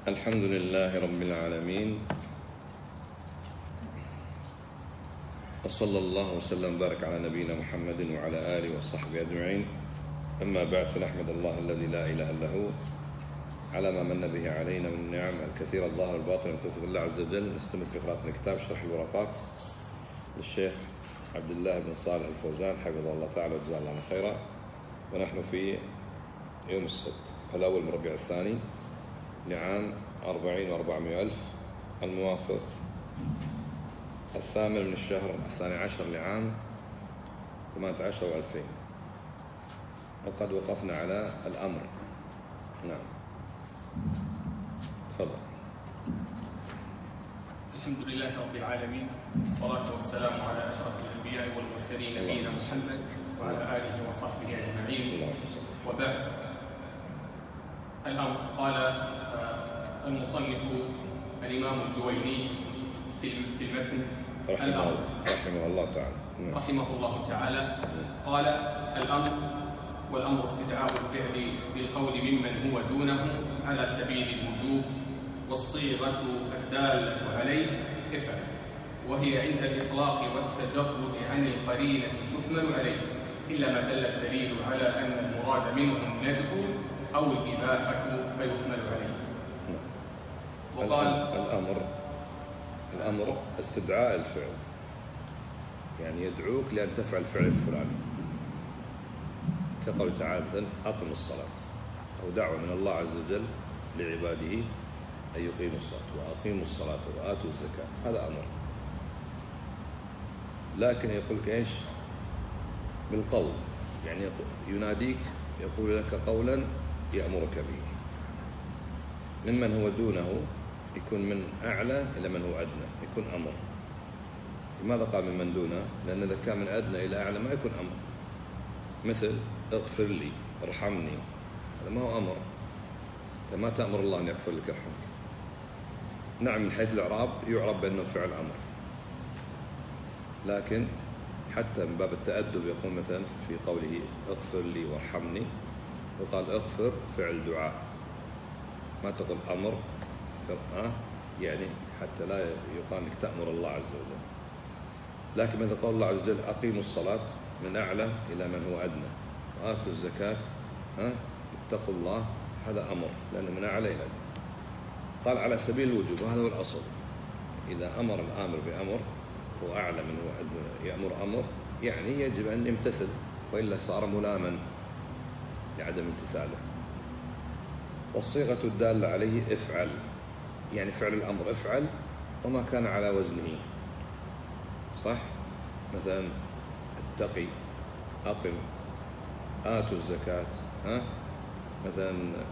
الحمد لله رب العالمين، وصلى الله وسلم وبارك على نبينا محمد وعلى آله وصحبه أجمعين. أما بعد، فنحمد الله الذي لا إله إلا هو على ما من به علينا من النعم الكثيرة الظاهرة الباطنة بتوفيق الله عز وجل. نستمر في قراءة كتاب شرح الورقات للشيخ عبد الله بن صالح الفوزان حفظه الله تعالى وجزاه الله خيرا، ونحن في يوم السبت الأول من ربيع الثاني لعام 40 و400 ألف، الموافق 8 من الشهر 12 لعام 18 و2000. وقد وقفنا على الأمر. نعم، تفضل. الحمد لله رب العالمين، والصلاة والسلام على أشرف الأنبياء والمرسلين نبينا محمد وعلى آله وصحبه أجمعين، وبعد. الأمر. قال المصنف الإمام الجويني في المتن رحمه الله تعالى قال: الأمر، والأمر استدعاء الفعل بالقول ممن هو دونه على سبيل الوجوب، والصيغة الدالة عليه افعل، وهي عند الإطلاق والتجرد عن القرينة تثمن عليه، إلا ما دل الدليل على أن المراد منه الندب أو الإباحة فيثمن عليه. وقال: الأمر استدعاء الفعل، يعني يدعوك لأن تفعل الفعل الفلاني، كقول تعالى مثلا: أقم الصلاة، أو دعوة من الله عز وجل لعباده أن يقيموا الصلاة، وأقيموا الصلاة وآتوا الزكاة. هذا أمر، لكن يقول لك إيش؟ بالقول، يعني يناديك، يقول لك قولا يأمرك به. ممن هو دونه يكون من أعلى إلى من هو أدنى، يكون أمر. لماذا قال ممن دونه؟ لأن إذا كان من أدنى إلى أعلى ما يكون أمر. مثل اغفر لي، ارحمني، هذا ما هو أمر. أنت ما تأمر الله أن يغفر لك يرحمك. نعم، من حيث الإعراب يعرب بأنه فعل أمر، لكن حتى من باب التأدب يقول مثلا في قوله اغفر لي وارحمني، وقال اغفر فعل دعاء، ما تقول أمر، يعني حتى لا يقال أنك تأمر الله عز وجل. لكن مثل قول الله عز وجل أقيموا الصلاة، من أعلى إلى من هو أدنى، وآتوا الزكاة، اتقوا الله، هذا أمر لأنه من أعلى إلى أدنى. قال على سبيل الوجوب، وهذا هو الأصل. إذا أمر الآمر بأمر هو أعلى من هو أدنى يأمر أمر، يعني يجب أن يمتثل، وإلا صار ملاما لعدم امتثاله. والصيغة الدالة عليه افعل، يعني فعل الأمر افعل، وما كان على وزنه. صح؟ مثلا اتقي، أقم، آتوا الزكاة. مثلا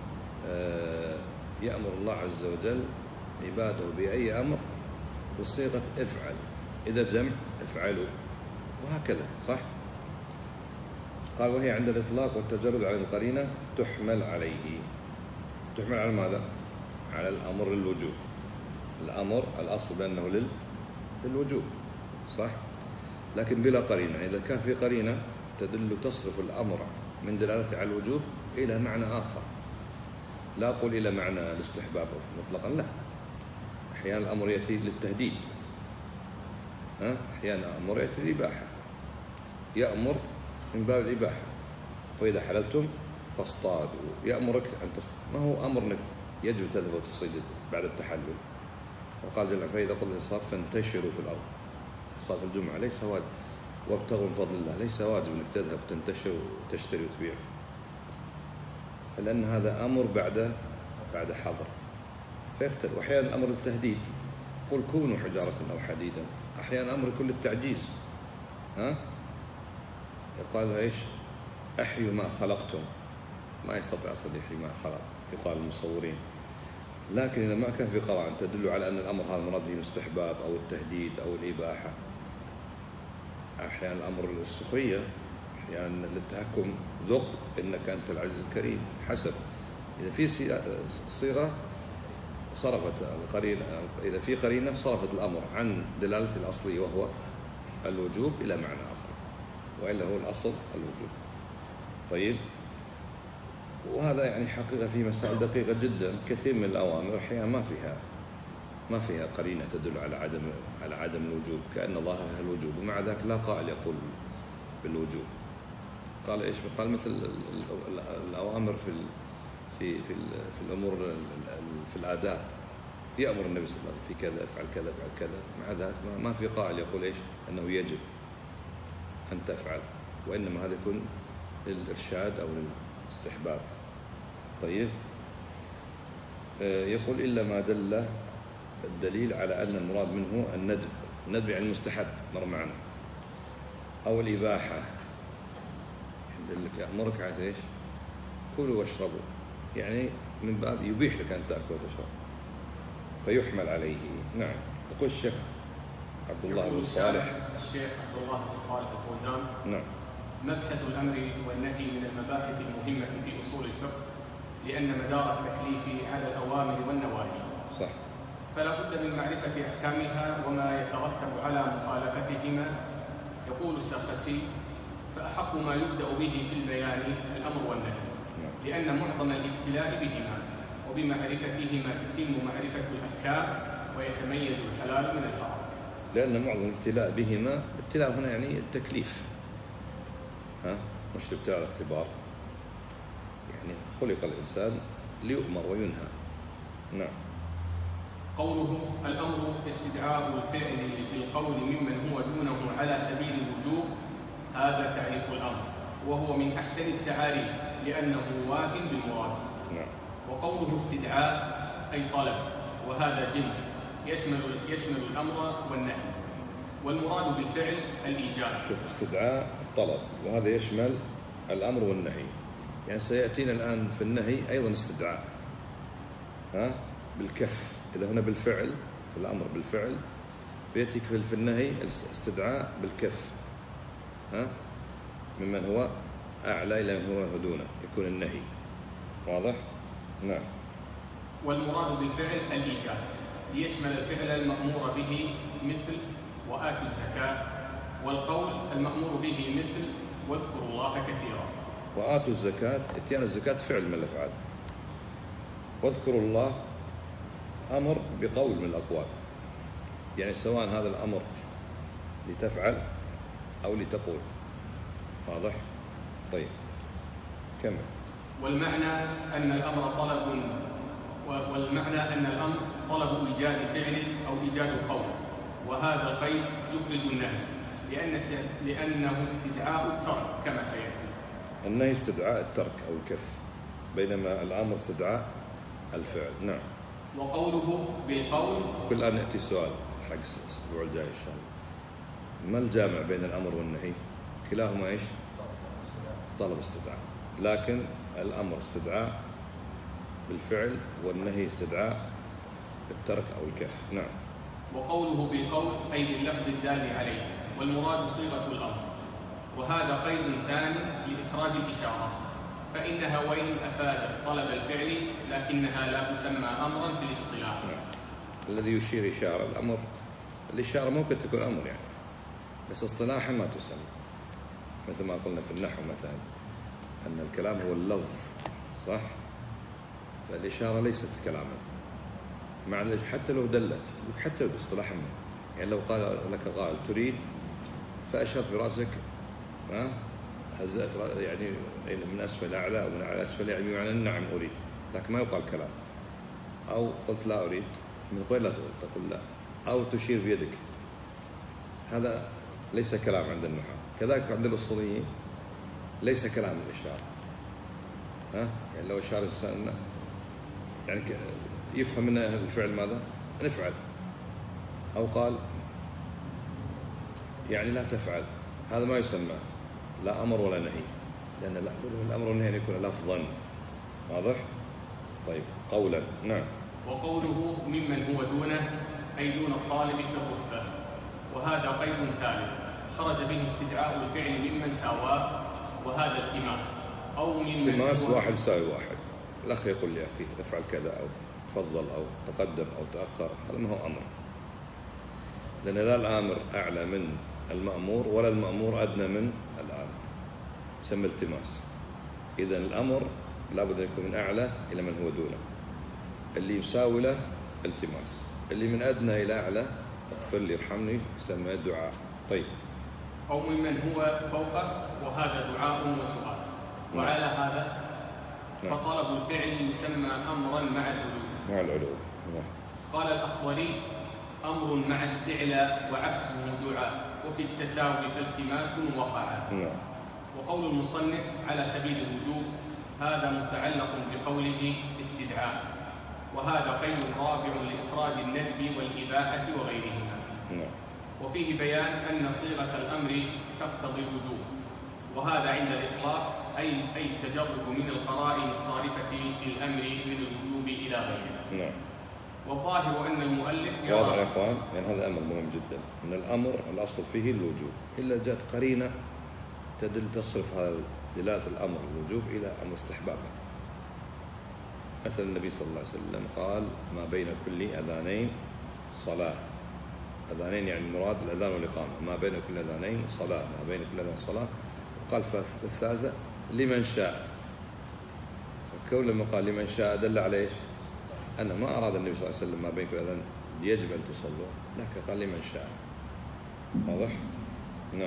يأمر الله عز وجل عباده بأي أمر بصيغة افعل، إذا جمع افعلوا، وهكذا. صح؟ قال وهي عند الإطلاق والتجرد على القرينة تحمل عليه. تحمل على ماذا؟ على الأمر للوجوب. الأمر الأصل بأنه للوجوب، صح؟ لكن بلا قرينة. إذا كان في قرينة تدل تصرف الأمر من دلالته على الوجوب إلى معنى آخر، لا أقول إلى معنى الاستحباب مطلقا، لا. أحيانا الأمر يأتي للتهديد، أحيانا الأمر يأتي للإباحة. يأمر من باب الإباحة، وإذا حللتم فاصطادوا، يأمرك أن تصطاد. ما هو أمر أنك يجب تذهب وتصيد بعد التحلل. وقال جل وعلا: فإذا قضيت الصلاة فانتشروا في الأرض. صلاة الجمعة ليس واجب، وابتغوا من فضل الله، ليس واجب أنك تذهب تنتشر وتشتري وتبيع، فلأن هذا أمر بعد حظر فيختلف. وأحيانا الأمر للتهديد، قل كونوا حجارة أو حديدا. أحيانا أمر يكون للتعجيز، يقال له إيش؟ أحيوا ما خلقتم، ما يستطيع أصلا يحيي ما خلق، يقال المصورين. لكن إذا ما كان في قرائن تدل على أن الأمر هذا مراد به الاستحباب أو التهديد أو الإباحة. أحيانا الأمر للسخرية، أحيانا للتهكم، ذق إنك أنت العزيز الكريم. حسب، إذا في صيغة صرفت القرينة، إذا في قرينة صرفت الأمر عن دلالته الأصلية وهو الوجوب إلى معنى آخر، وإلا هو الأصل الوجوب. طيب، وهذا يعني حقيقة في مسائل دقيقة جدا. كثير من الأوامر أحيانا ما فيها قرينة تدل على عدم الوجوب، كأن ظاهرها الوجوب، ومع ذلك لا قائل يقول بالوجوب. قال إيش؟ قال مثل الأوامر في الأمور في الآداب، يأمر النبي صلى الله عليه وسلم في كذا، افعل كذا افعل كذا، مع ذلك ما في قائل يقول إيش؟ أنه يجب أن تفعل، وإنما هذا يكون للإرشاد أو للاستحباب. طيب، يقول إلا ما دل الدليل على أن المراد منه الندب يعني المستحب، مر معنا، أو الإباحة، يدلك أمرك على إيش؟ كلوا واشربوا، يعني من باب يبيح لك أن تأكل وتشرب، فيحمل عليه. نعم. يقول الشيخ عبد الله بن صالح، الشيخ عبد الله بن صالح الفوزان: نعم، مبحث الأمر والنهي من المباحث المهمة في أصول الفقه، لأن مدار التكليف على الأوامر والنواهي، صح، فلا بد من معرفة أحكامها وما يترتب على مخالفتهما. يقول السرخسي: فأحق ما يبدأ به في البيان الأمر والنهي، لأن معظم الابتلاء بهما، وبمعرفتهما تتم معرفة الأحكام ويتميز الحلال من الحرام. لأن معظم الابتلاء بهما، الابتلاء هنا يعني التكليف، مش الابتلاء الاختبار، يعني خلق الإنسان ليؤمر وينهى. نعم. قوله الأمر استدعاء الفعل بالقول ممن هو دونه على سبيل الوجوب، هذا تعريف الأمر، وهو من أحسن التعاريف لأنه واف بالمراد. نعم. وقوله استدعاء أي طلب، وهذا جنس يشمل الأمر والنهي، والمراد بالفعل الإيجاب. شوف، استدعاء طلب، وهذا يشمل الأمر والنهي، يعني سيأتينا الآن في النهي أيضا استدعاء بالكف. إذا هنا بالفعل في الأمر بالفعل، بيأتيك في النهي استدعاء بالكف، ممن هو أعلى إلى من هو دونه، يكون النهي واضح. نعم. والمراد بالفعل الإيجاب، ليشمل الفعل المأمور به مثل وآتوا الزكاة، والقول المأمور به مثل واذكروا الله كثيرا. وآتوا الزكاة، اتيان الزكاة فعل من الأفعال، واذكروا الله أمر بقول من الأقوال، يعني سواء هذا الأمر لتفعل أو لتقول، واضح. طيب، كمل. والمعنى أن الأمر طلب إيجاد فعل أو إيجاد قول، وهذا القيد يخرج النهي، لأنه استدعاء الترك كما سيأتي. النهي استدعاء الترك أو الكف، بينما الأمر استدعاء الفعل. نعم. وقوله بالقول، كل الآن يأتي السؤال حق الأسبوع الجاي إن شاء الله: ما الجامع بين الأمر والنهي؟ كلاهما إيش؟ طلب استدعاء، لكن الأمر استدعاء بالفعل، والنهي استدعاء بالترك أو الكف. نعم. وقوله بالقول أي باللفظ الدال عليه، والمراد صيغة الأمر، وهذا قيد ثاني لإخراج الإشارة، فإنها وإن أفادت طلب الفعل لكنها لا تسمى أمرا في الاصطلاح. الذي يشير إشارة، الأمر الإشارة ممكن تكون أمر يعني، بس اصطلاحا ما تسمى، مثل ما قلنا في النحو مثلا أن الكلام هو اللفظ، صح؟ فالإشارة ليست كلاما، مع حتى لو دلت، حتى باصطلاحا، يعني لو قال لك قائل تريد، فأشرت برأسك، هزأت يعني من أسفل أعلى أو من أعلى أسفل، يعني نعم أريد، لكن ما يقال كلام. أو قلت لا أريد، من غير لا تقول لا، أو تشير بيدك، هذا ليس كلام عند النحاة. كذلك عند الأصوليين ليس كلام الإشارة، يعني لو أشار الإنسان يعني يفهم من الفعل ماذا؟ نفعل. أو قال يعني لا تفعل، هذا ما يسمى لا أمر ولا نهي، لأن الأمر والنهي أن يكون لفظا، واضح؟ طيب، قولا. نعم. وقوله ممن هو دونه أي دون الطالب في الرتبة، وهذا قيد ثالث خرج به استدعاء الفعل ممن ساواه، وهذا التماس أو ممن التماس واحد يساوي واحد، الأخ يقول لأخيه افعل كذا أو تفضل أو تقدم أو تأخر، هذا ما هو أمر، لأن لا الآمر أعلى من المأمور ولا المأمور أدنى من الآمر، يسمى التماس. إذن الأمر لابد أن يكون من أعلى إلى من هو دونه. اللي يساوي له التماس، اللي من أدنى إلى أعلى اغفر لي ارحمني يسمى دعاء. طيب. أو ممن هو فوقه وهذا دعاء وسؤال. وعلى هذا فطلب الفعل يسمى أمرا مع العلو. قال الأخضري أمر مع استعلاء وعكسه دعاء، وفي التساوي فالتماس وقع. وقول المصنف على سبيل الوجوب هذا متعلق بقوله استدعاء، وهذا قيد رابع لإخراج الندب والإباحة وغيرهما. وفيه بيان أن صيغة الأمر تقتضي الوجوب، وهذا عند الإطلاق أي التجرد من القرائن الصارفة للأمر من الوجوب إلى غيره. والظاهر أن المؤلف يرى واضح يا إخوان، يعني هذا أمر مهم جدا، أن الأمر الأصل فيه الوجوب، إلا جاءت قرينة تدل تصرف هذا دلالة الأمر الوجوب إلى استحباب. مثلا النبي صلى الله عليه وسلم قال ما بين كل أذانين صلاة. أذانين يعني المراد الأذان والإقامة، ما بين كل أذانين صلاة، ما بين كل أذان صلاة. وقال في الثالثة لمن شاء. فكون لما قال لمن شاء دل على إيش؟ أنه ما أراد النبي صلى الله عليه وسلم ما بين كل أذان يجب أن تصلوا، لكن قال لمن شاء. واضح؟ نعم.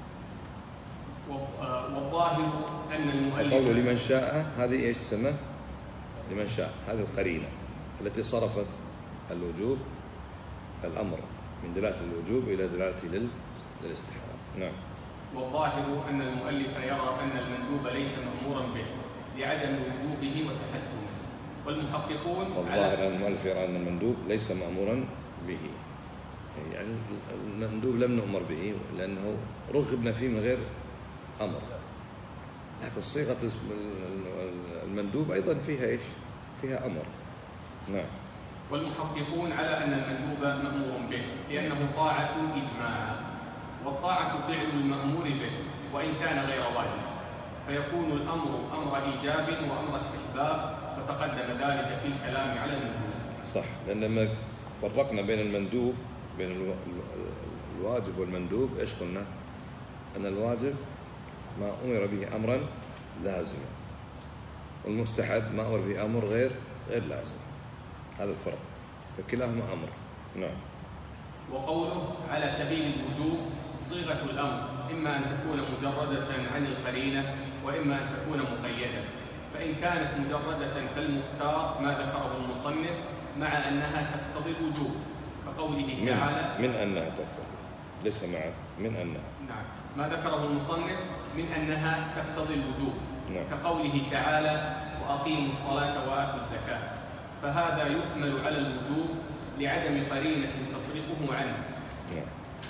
والظاهر أن المؤلف قوله لمن شاء هذه إيش تسمى؟ لمن شاء هذه القرينة التي صرفت الوجوب الأمر من دلالة الوجوب إلى دلالة للاستحباب. نعم. والظاهر أن المؤلف يرى أن المندوب ليس مأمورا به لعدم وجوبه وتحتمه، والمحققون والظاهر أن المؤلف يرى أن المندوب ليس مأمورا به، يعني المندوب لم نؤمر به لأنه رغبنا فيه من غير أمر، لكن صيغة المندوب أيضا فيها إيش؟ فيها أمر. نعم. والمحققون على أن المندوب مأمور به لأنه طاعة إجماعا، والطاعة فعل المأمور به وإن كان غير واجب، فيكون الأمر أمر إيجاب وأمر استحباب، وتقدم ذلك في الكلام على المندوب. صح، لأن لما فرقنا بين المندوب بين الواجب والمندوب إيش قلنا؟ أن الواجب ما أمر به أمرا لازما، والمستحب ما أمر به أمر غير لازم. هذا الفرق، فكلاهما أمر. نعم. وقوله على سبيل الوجوب صيغة الأمر إما أن تكون مجردة عن القرينة وإما أن تكون مقيدة، فإن كانت مجردة فالمختار ما ذكره المصنف مع أنها تقتضي الوجوب، كقوله تعالى من أنها تقتضي، ليس مع من أنها. نعم. ما ذكره المصنف من أنها تقتضي الوجوب. نعم. كقوله تعالى وأقيموا الصلاة وآتوا الزكاة، فهذا يحمل على الوجوب لعدم قرينة تصرفه عنه. نعم.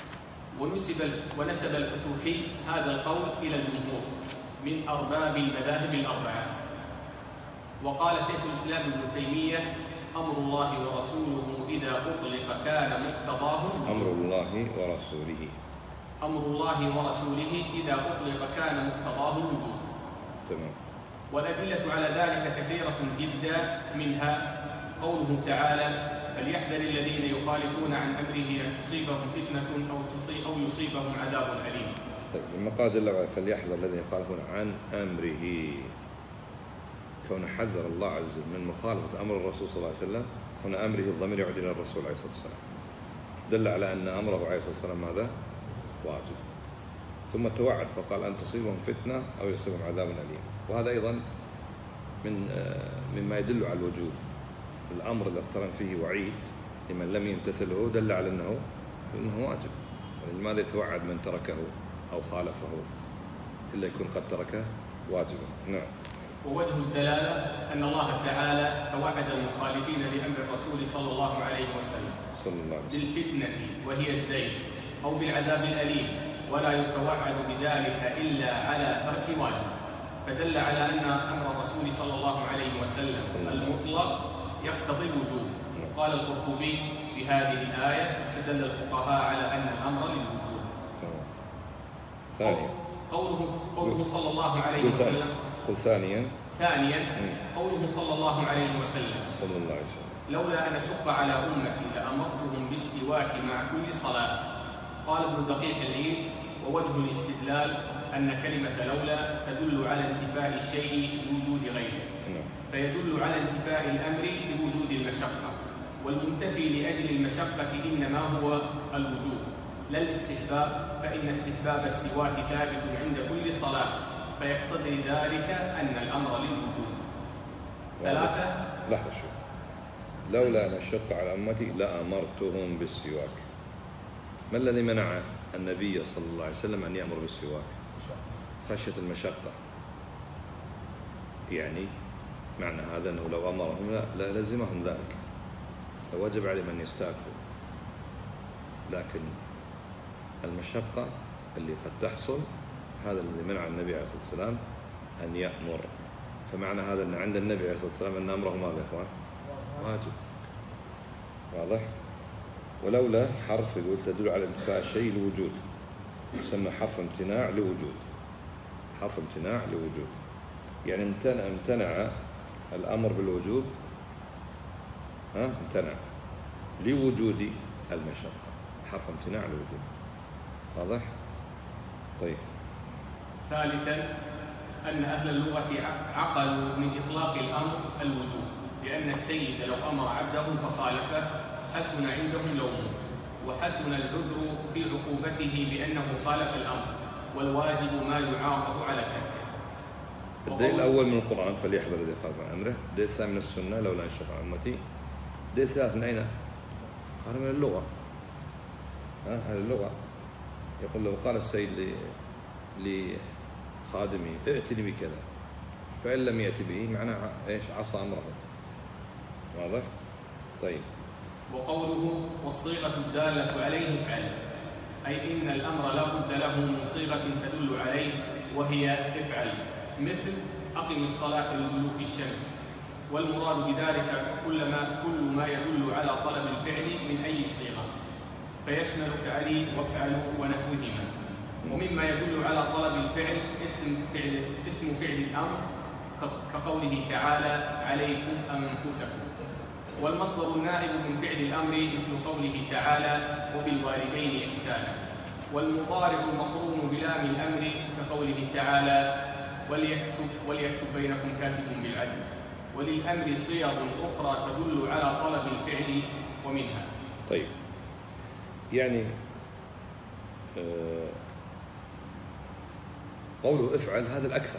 ونسب الفتوحي هذا القول إلى الجمهور من أرباب المذاهب الأربعة. وقال شيخ الإسلام ابن تيمية أمر الله ورسوله إذا أطلق كان مقتضاه أمر الله ورسوله. أمر الله ورسوله إذا أطلق كان مقتضاه الوجوب. تمام. والأدلة على ذلك كثيرة جدا، منها قوله تعالى فليحذر الذين يخالفون عن أمره أن تصيبهم فتنة أو يصيبهم عذاب أليم. طيب، لما قال جل وعلا فليحذر الذين يخالفون عن أمره، كون حذر الله عز وجل من مخالفة أمر الرسول صلى الله عليه وسلم، هنا أمره الضمير يعود إلى الرسول عليه الصلاة والسلام، دل على أن أمره عليه الصلاة والسلام ماذا؟ واجب. ثم توعد فقال أن تصيبهم فتنة أو يصيبهم عذاب أليم، وهذا أيضا مما يدل على الوجوب. الأمر إذا اقترن فيه وعيد لمن لم يمتثله دل على أنه واجب. لماذا يتوعد من تركه أو خالفه إلا يكون قد تركه واجبا؟ نعم. ووجه الدلالة أن الله تعالى توعد المخالفين لأمر الرسول صلى الله عليه وسلم بالفتنة وهي الزيغ أو بالعذاب الأليم، ولا يتوعد بذلك إلا على ترك واجب، فدل على أن أمر الرسول صلى الله عليه وسلم المطلق يقتضي الوجوب. قال القرطبي بهذه الآية استدل الفقهاء على أن الأمر للوجوب. ثانيا قوله صلى الله عليه وسلم. قل ثانيا قوله صلى الله عليه وسلم لولا أن أشق على أمتي لأمرتهم بالسواك مع كل صلاة. قال ابن دقيق العيد ووجه الاستدلال أن كلمة لولا تدل على انتفاء الشيء بوجود غيره، فيدل على انتفاء الأمر بوجود المشقة، والمنتفي لأجل المشقة إنما هو الوجوب لا الاستحباب، فإن استحباب السواك ثابت عند كل صلاة، فيقتضي ذلك أن الأمر للوجوب. 3. لحظة شوف، لولا أن أشق على أمتي لأمرتهم بالسواك. ما الذي منع النبي صلى الله عليه وسلم أن يأمر بالسواك؟ خشية المشقة. يعني معنى هذا أنه لو أمرهم لا لزمهم ذلك، وجب عليهم أن يستاكوا، لكن المشقة اللي قد تحصل هذا الذي منع النبي عليه الصلاة والسلام أن يأمر. فمعنى هذا أن عند النبي عليه الصلاة والسلام أن أمره ماذا يا إخوان؟ واجب. واضح؟ ولولا حرف يقول تدل على انتفاء الشيء لوجود، يسمى حرف امتناع لوجود. حرف امتناع لوجود يعني امتنع الأمر بالوجوب، امتنع لوجود المشقة، حرف امتناع لوجود. واضح؟ طيب. 3. أن أهل اللغة عقلوا من إطلاق الأمر الوجوب، لأن السيد لو أمر عبده فخالفه حسن عندهم لومه، وحسن العذر في عقوبته بأنه خالف الأمر، والواجب ما يعاقب على تركه. الدليل الأول من القرآن فليحذر الذي خالف عن أمره، الدليل الثاني من السنة لولا أشق على أمتي، الدليل الثالث من أين؟ قال من اللغة. هذه اللغة. يقول لو قال السيد لخادمي ائتني بكذا، فإن لم يأتي به معناه إيش؟ عصى أمره. واضح؟ طيب. وقوله والصيغة الدالة عليه افعل، أي إن الأمر لا بد له من صيغة تدل عليه، وهي افعل، مثل أقم الصلاة لدلوك الشمس. والمراد بذلك كل ما يدل على طلب الفعل من أي صيغة، فيشمل فعلي وافعلوا ونحوهما. ومما يدل على طلب الفعل اسم فعل الأمر، كقوله تعالى عليكم أنفسكم. والمصدر النائب من فعل الأمر مثل قوله تعالى وبالوالدين إحسانا. والمضارع المقرون بلام الأمر كقوله تعالى وليكتب بينكم كاتب بالعدل. وللأمر صيغ أخرى تدل على طلب الفعل ومنها. طيب، يعني قوله افعل هذا الأكثر.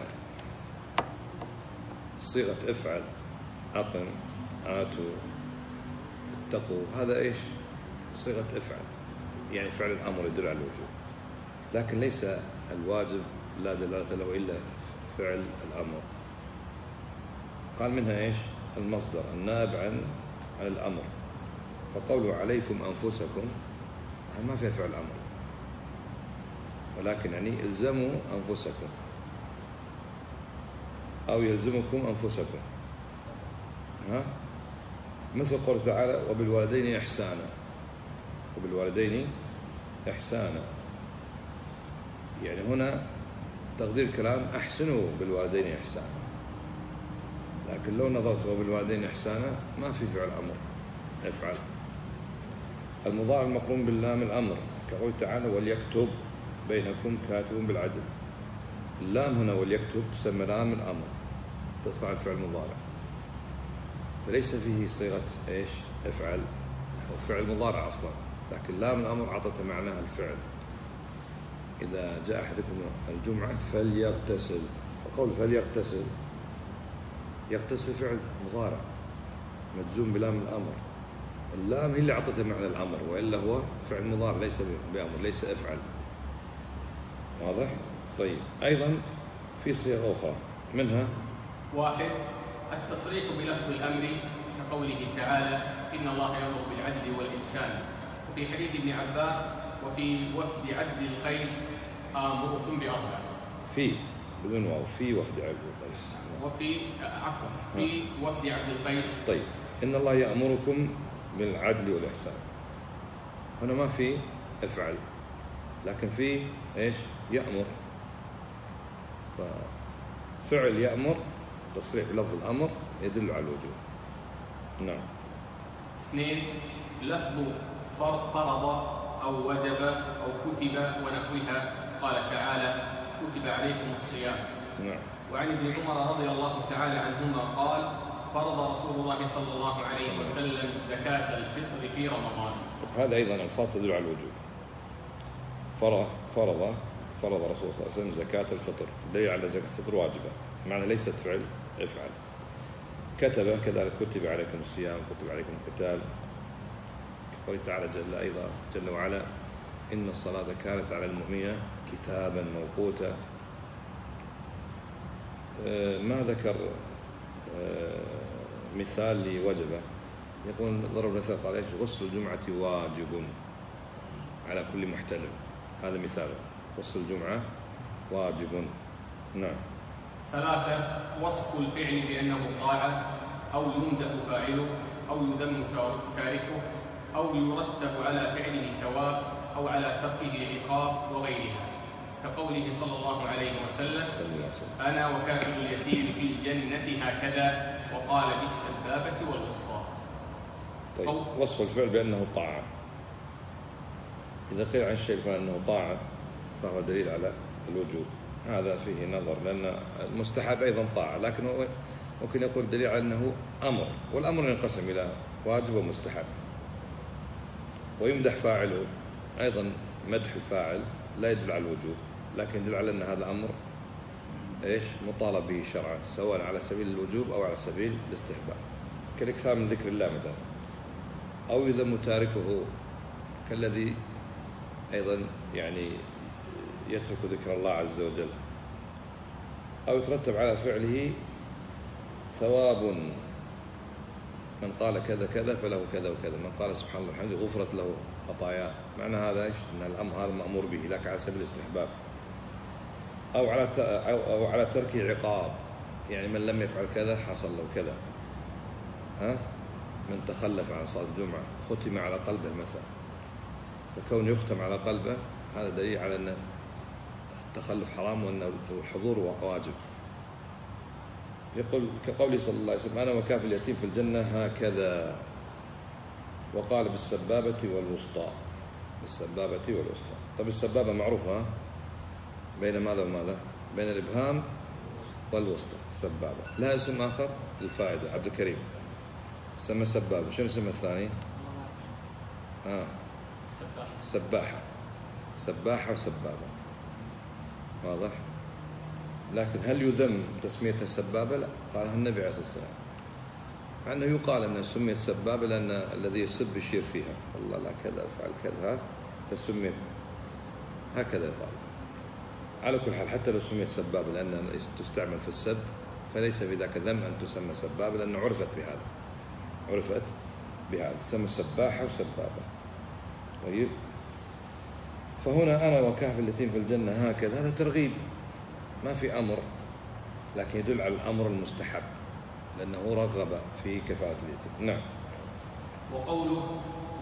صيغة افعل، أقم، آتوا، اتقوا، هذا إيش؟ صيغة افعل، يعني فعل الأمر يدل على الوجوب، لكن ليس الواجب لا دلالة له إلا فعل الأمر. قال منها إيش؟ المصدر النائب عن الأمر. فقوله عليكم أنفسكم ما فيها فعل أمر، ولكن يعني الزموا أنفسكم أو يلزمكم أنفسكم. مثل قوله تعالى وبالوالدين إحسانا. وبالوالدين إحسانا، يعني هنا تقدير كلام أحسنوا بالوالدين إحسانا، لكن لو نظرت وبالوالدين إحسانا ما في فعل أمر افعل. المضارع المقرون باللام الأمر كقول تعالى وليكتب بينكم كاتب بالعدل. اللام هنا وليكتب تسمى لام الأمر، تدخل على الفعل المضارع، فليس فيه صيغة إيش؟ افعل، هو فعل مضارع أصلا، لكن لام الأمر عطت معناه الفعل. إذا جاء أحدكم الجمعة فليغتسل، فقول فليغتسل، يغتسل فعل مضارع مجزوم بلام الأمر، اللام هي اللي عطته معنى الأمر، وإلا هو فعل مضارع ليس بأمر، ليس افعل. واضح؟ طيب. أيضا في صيغ أخرى منها 1. التصريح بلفظ الأمر كقوله تعالى إن الله يأمر بالعدل والإحسان، وفي حديث ابن عباس وفي وفد عبد القيس آمركم بأربع. في بدون واو، في وفد عبد القيس، وفي في وفد عبد القيس. طيب، إن الله يأمركم بالعدل والإحسان، هنا ما في افعل، لكن في إيش؟ يأمر. ففعل يأمر تصريح بلفظ الأمر يدل على الوجوب. نعم. 2. لفظ فرض أو وجب أو كتب ونحوها قال تعالى كتب عليكم الصيام. نعم. وعن ابن عمر رضي الله تعالى عنهما قال فرض رسول الله صلى الله عليه وسلم زكاة الفطر في رمضان. هذا أيضا الفاظ تدل على الوجوب. فرض رسول صلى الله عليه وسلم زكاة الفطر، دليل على زكاة الفطر واجبة، معنى ليست فعل افعل. كتب كذلك كتب عليكم الصيام، كتب عليكم القتال، كقوله تعالى جل وعلا إن الصلاة كانت على المؤمنين كتابا موقوتا. ما ذكر مثال لوجبه، يقول ضرب مثال قال غسل الجمعة واجب على كل محتلم، هذا مثال غسل الجمعة واجب. نعم. 3 وصف الفعل بأنه طاعة أو يمدح فاعله أو يذم تاركه أو يرتب على فعله ثواب أو على تركه عقاب وغيرها، كقوله صلى الله عليه وسلم أنا وكافل اليتيم في الجنة هكذا، وقال بالسبابة والوسطى. طيب وصف الفعل بأنه طاعة، إذا قيل عن الشيء فأنه طاعة فهو دليل على الوجوب، هذا فيه نظر، لأن المستحب أيضا طاعة، لكن ممكن يقول دليل على أنه أمر، والأمر ينقسم إلى واجب ومستحب. ويمدح فاعله، أيضا مدح الفاعل لا يدل على الوجوب، لكن يدل على أن هذا أمر مطالب به شرعا، سواء على سبيل الوجوب أو على سبيل الاستحباب، كالإكثار من ذكر الله مثلا. أو يذم تاركه، كالذي أيضا يترك ذكر الله عز وجل. أو يترتب على فعله ثواب، من قال كذا كذا فله كذا وكذا، من قال سبحان الله الحمد غفرت له خطاياه، معنى هذا أن الأمر هذا مأمور به لكن على سبيل الاستحباب. أو على ترك عقاب، من لم يفعل كذا حصل له كذا، من تخلف عن صلاة الجمعة ختم على قلبه مثلا، فكون يختم على قلبه هذا دليل على أن التخلف حرام وأن الحضور واجب. يقول كقوله صلى الله عليه وسلم أنا وكافل اليتيم في الجنة هكذا، وقال بالسبابة والوسطى. بالسبابة والوسطى. طب السبابة معروفة بين ماذا وماذا؟ بين الإبهام والوسطى. سبابة لها اسم آخر للفائدة، عبد الكريم سمى سبابة، شنو اسم الثاني؟ سباحة. سباحة وسبابة، واضح؟ لكن هل يذم تسمية السبابة؟ لا، قالها النبي عليه الصلاة والسلام، مع أنه يقال أنها سميت سبابة لأن الذي يسب يشير فيها والله لا كذا افعل كذا، فسميت هكذا يقال. على كل حال حتى لو سميت سبابة لأنها تستعمل في السب فليس في ذاك ذم أن تسمى سبابة، لأنه عرفت بهذا تسمى سباحة وسبابة. طيب، فهنا أنا وكافل اليتيم في الجنة هكذا، هذا ترغيب ما في أمر، لكن يدل على الأمر المستحب لأنه رغب في كفاءة اليتيم. نعم. وقوله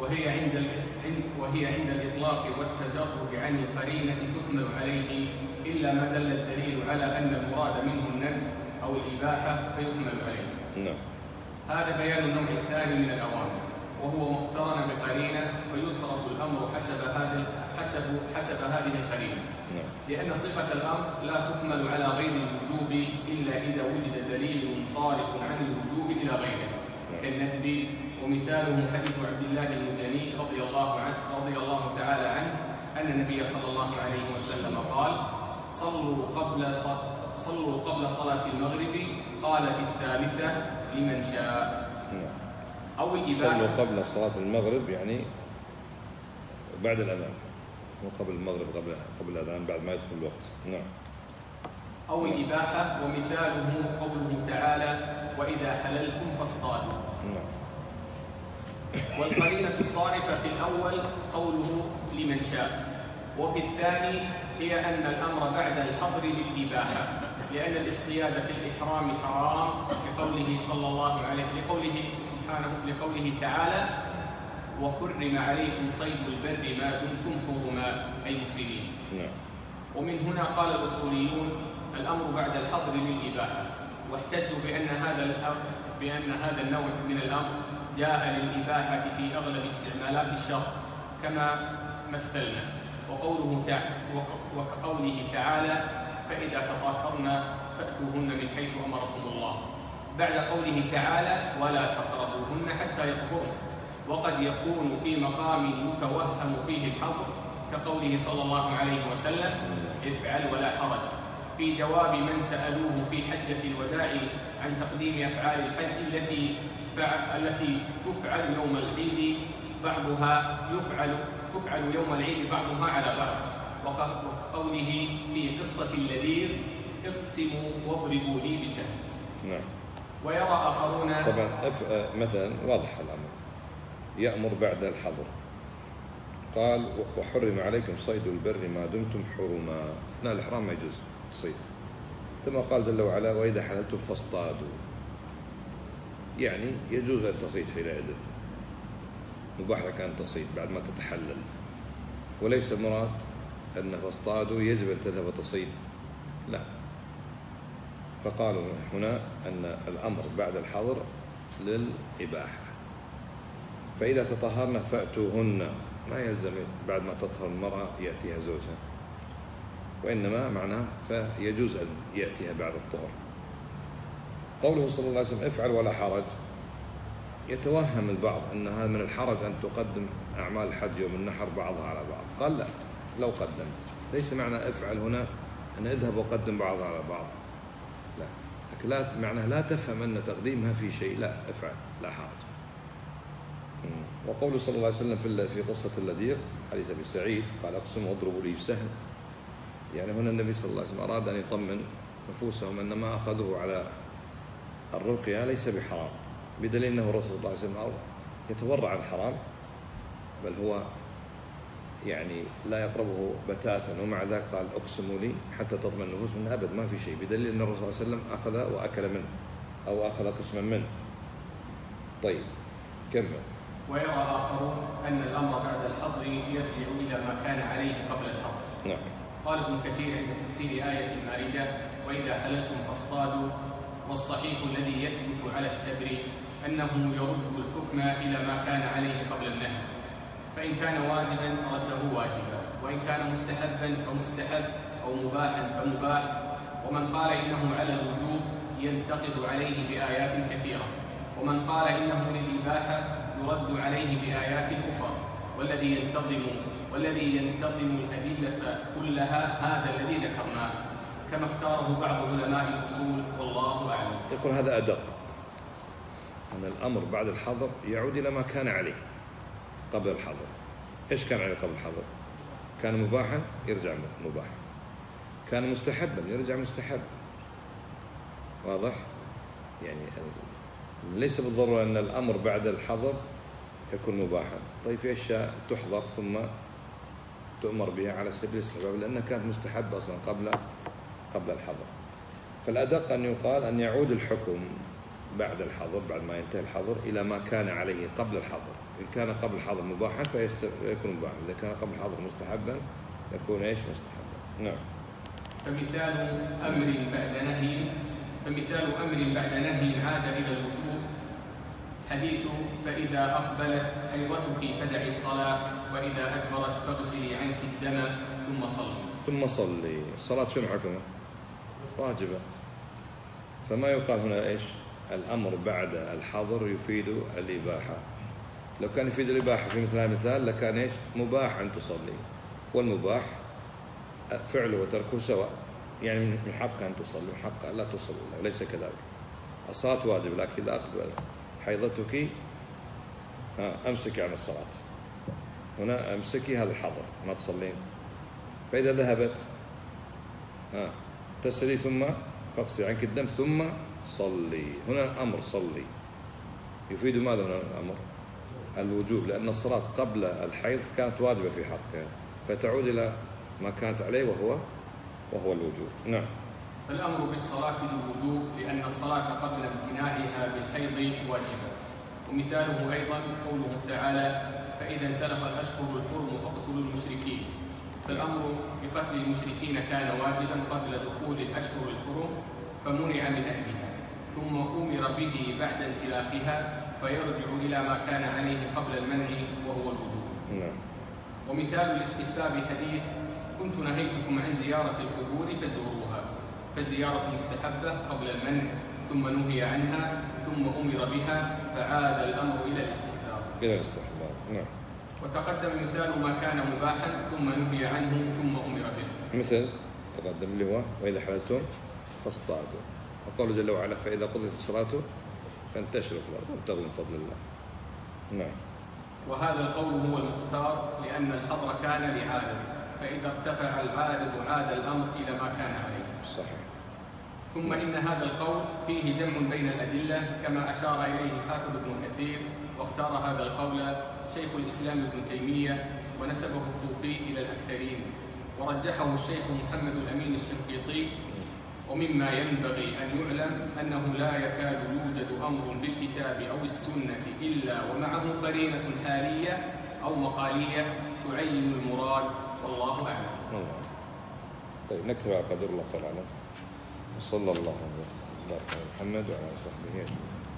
وهي عند الإطلاق والتجرد عن القرينة تحمل عليه إلا ما دل الدليل على أن المراد منه الندب أو الإباحة فيحمل عليه. نعم. هذا بيان النوع الثاني من الأوامر، وهو مقترن بقرينة، ويصرف الأمر حسب هذه القرينة. لأن صفة الأمر لا تحمل على غير الوجوب إلا إذا وجد دليل صارف عن الوجوب إلى غيره كالندب. ومثاله حديث عبد الله المزني رضي الله تعالى عنه أن النبي صلى الله عليه وسلم قال صلوا قبل صلاة المغرب، قال في الثالثة لمن شاء. أو الإباحة. صلوا قبل صلاة المغرب يعني بعد الأذان، مو قبل المغرب، قبل الأذان بعد ما يدخل الوقت. نعم. أو الإباحة، ومثاله قوله تعالى وإذا حللتم فاصطادوا. نعم. والقرينة الصارفة في الأول قوله لمن شاء، وفي الثاني هي أن الأمر بعد الحظر للإباحة، لأن الاصطياد في الإحرام حرام لقوله صلى الله عليه لقوله تعالى وحرم عليكم صيد البر ما دمتم حرما أي محرمين. ومن هنا قال الأصوليون الأمر بعد الحظر للإباحة، واحتجوا بأن هذا النوع من الأمر جاء للإباحة في أغلب استعمالات الشرع كما مثلنا، وكقوله تعالى فإذا تطهرن فأتوهن من حيث أمركم الله، بعد قوله تعالى ولا تقربوهن حتى يطهرن. وقد يكون في مقام يتوهم فيه الحظر كقوله صلى الله عليه وسلم افعل ولا حرج، في جواب من سألوه في حجة الوداع عن تقديم أفعال الحج التي تفعل يوم العيد تفعل يوم العيد بعضها على بعض، وقوله في قصة اللذيذ اقسموا واضربوا لي بسهم. نعم. ويرى آخرون طبعا مثلا واضح الأمر، يأمر بعد الحظر، قال وحرم عليكم صيد البر ما دمتم حرما، أثناء الإحرام ما يجوز الصيد. ثم قال جل وعلا وإذا حللتم فاصطادوا، يعني يجوز أن تصيد حينئذ، مباح لك أن تصيد بعد ما تتحلل، وليس المراد أن فاصطادوا يجب أن تذهب تصيد، لا. فقالوا هنا أن الأمر بعد الحظر للإباحة. فإذا تطهرن فأتوهن، ما يلزم بعد ما تطهر المرأة يأتيها زوجها، وإنما معناه فيجوز أن يأتيها بعد الطهر. قوله صلى الله عليه وسلم افعل ولا حرج، يتوهم البعض أن هذا من الحرج أن تقدم أعمال الحج يوم النحر بعضها على بعض. قال لا، لو قدمت، ليس معنى افعل هنا أن اذهب وقدم بعضها على بعض، لا. لكن معناه لا تفهم أن تقديمها في شيء، لا، افعل لا حرج. وقوله صلى الله عليه وسلم في قصة اللذيذ حديث أبي سعيد قال اقسموا واضربوا لي بسهم، يعني هنا النبي صلى الله عليه وسلم أراد أن يطمن نفوسهم أن ما أخذوه على الرقية ليس بحرام، بدليل أنه رسول الله صلى الله عليه وسلم يتورع عن الحرام، بل هو يعني لا يقربه بتاتا، ومع ذلك قال اقسموا لي حتى تطمئن النفوس منه، أبد ما في شيء، بدليل أن الرسول صلى الله عليه وسلم أخذ وأكل منه أو أخذ قسما منه. طيب كمل. ويرى آخرون أن الأمر بعد الحظر يرجع إلى ما كان عليه قبل الحظر. نعم. قال ابن كثير عند تفسير آية المائدة وإذا حللتم فاصطادوا، والصحيح الذي يثبت على السبر أنه يرد الحكم إلى ما كان عليه قبل النهي، فإن كان واجبا رده واجبا، وإن كان مستحبا فمستحب، أو مباحا فمباح. ومن قال إنه على الوجوب ينتقد عليه بآيات كثيرة، ومن قال إنه للإباحة يرد عليه بآيات أخرى، والذي ينتظم الأدلة كلها هذا الذي ذكرناه، كما اختاره بعض علماء الأصول، والله أعلم. يقول هذا أدق، أن الأمر بعد الحظر يعود إلى ما كان عليه قبل الحظر. إيش كان عليه قبل الحظر؟ كان مباحا يرجع مباح، كان مستحبا يرجع مستحب، واضح؟ يعني ليس بالضرورة أن الأمر بعد الحظر يكون مباحا. طيب في أشياء تحظر ثم تؤمر بها على سبيل الاستحباب لأنها كانت مستحبة أصلا قبل الحظر. فالأدق أن يقال أن يعود الحكم بعد الحظر، بعد ما ينتهي الحظر، إلى ما كان عليه قبل الحظر. إن كان قبل الحظر مباحا فيكون مباحا، إذا كان قبل الحظر مستحبا يكون إيش؟ مستحبا. نعم. فمثال أمر بعد نهي عاد إلى الوجوب حديث فإذا أقبلت حيضتك فدعي الصلاة، وإذا أدبرت فاغسلي عنك الدم ثم صلي. الصلاة شنو حكمه؟ واجبة. فما يقال هنا إيش؟ الأمر بعد الحظر يفيد الإباحة. لو كان يفيد الإباحة في مثل هذا المثال لكان إيش؟ مباح أن تصلي، والمباح فعله وتركه سواء، يعني من حقها أن تصلي ومن حقها لا تصلي، وليس كذلك. الصلاة واجب، لكن إذا أقبلت حيضتك أمسكي عن الصلاة، هنا أمسكي، هذا الحظر ما تصلين. فإذا ذهبت تسلي ثم فاغسلي عنك الدم ثم صلي، هنا الأمر صلي يفيد ماذا هنا الأمر؟ الوجوب، لأن الصلاة قبل الحيض كانت واجبة في حقها، فتعود إلى ما كانت عليه وهو الوجوب. نعم. فالأمر بالصلاة للوجوب لأن الصلاة قبل امتناعها بالحيض واجبة. ومثاله أيضا قوله تعالى فإذا انسلخ الأشهر الحرم فاقتلوا المشركين، فالأمر بقتل المشركين كان واجبا قبل دخول الأشهر الحرم فمنع من أجلها، ثم أمر به بعد انسلاخها فيرجع إلى ما كان عليه قبل المنع وهو الوجوب. نعم. ومثال الاستحباب حديث كنت نهيتكم عن زيارة القبور فزوروها، فالزيارة مستحبة قبل المنع، ثم نهي عنها، ثم أمر بها، فعاد الأمر إلى الاستحباب. إلى الاستحباب، نعم. وتقدم مثال ما كان مباحا ثم نهي عنه ثم أمر به. مثل تقدم اللي هو وإذا حللتم فاصطادوا، وقوله جل وعلا فإذا قضيت الصلاة فانتشروا في الأرض وابتغوا من فضل الله. نعم. وهذا القول هو المختار لأن الحظر كان لعارض، فإذا ارتفع العارض عاد الأمر إلى ما كان عليه. صحيح. ثم إن هذا القول فيه جمع بين الأدلة كما أشار إليه حافظ ابن كثير، واختار هذا القول شيخ الإسلام ابن تيمية ونسبه الطوفي إلى الأكثرين، ورجحه الشيخ محمد الأمين الشنقيطي. ومما ينبغي أن يعلم أنه لا يكاد يوجد أمر بالكتاب أو السنة إلا ومعه قرينة حالية أو مقالية تعين المراد، والله أعلم. طيب نكتب على قدر الله تعالى. صلى الله عليه وسلم محمد وعلى صحبه أجمعين.